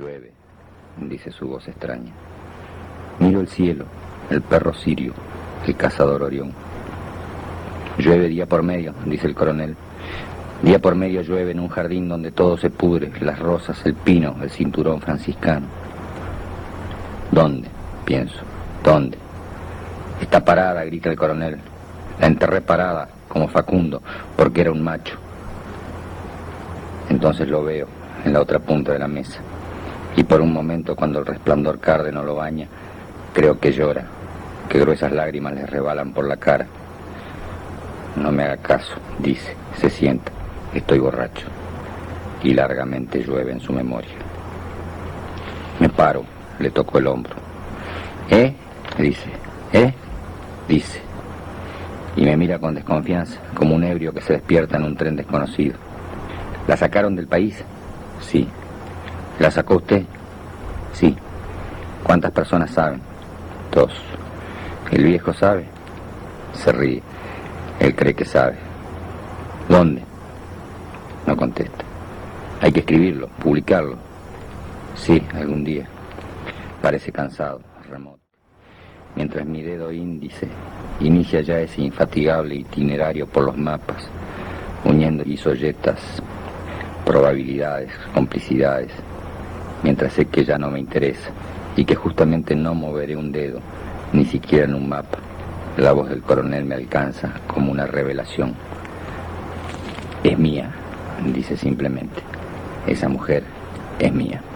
Llueve, dice su voz extraña. Miro el cielo, el perro sirio, el cazador Orión. Llueve día por medio, dice el coronel. Día por medio llueve en un jardín donde todo se pudre, las rosas, el pino, el cinturón franciscano. ¿Dónde? Pienso. ¿Dónde? Está parada, grita el coronel. La enterré parada, como Facundo, porque era un macho. Entonces lo veo, en la otra punta de la mesa. Y por un momento, cuando el resplandor cárdeno lo baña, creo que llora, que gruesas lágrimas le rebalan por la cara. No me haga caso, dice, se sienta. Estoy borracho. Y largamente llueve en su memoria. Me paro, le toco el hombro. Dice. Dice. Y me mira con desconfianza, como un ebrio que se despierta en un tren desconocido. ¿La sacaron del país? Sí. ¿La sacó usted? Sí. ¿Cuántas personas saben? 2. ¿El viejo sabe? Se ríe. Él cree que sabe. ¿Dónde? No contesta. Hay que escribirlo, publicarlo. Sí, algún día. Parece cansado, remoto. Mientras mi dedo índice inicia ya ese infatigable itinerario por los mapas, uniendo isolletas, probabilidades, complicidades, mientras sé que ya no me interesa y que justamente no moveré un dedo, ni siquiera en un mapa. La voz del coronel me alcanza como una revelación. Es mía, dice simplemente. Esa mujer es mía.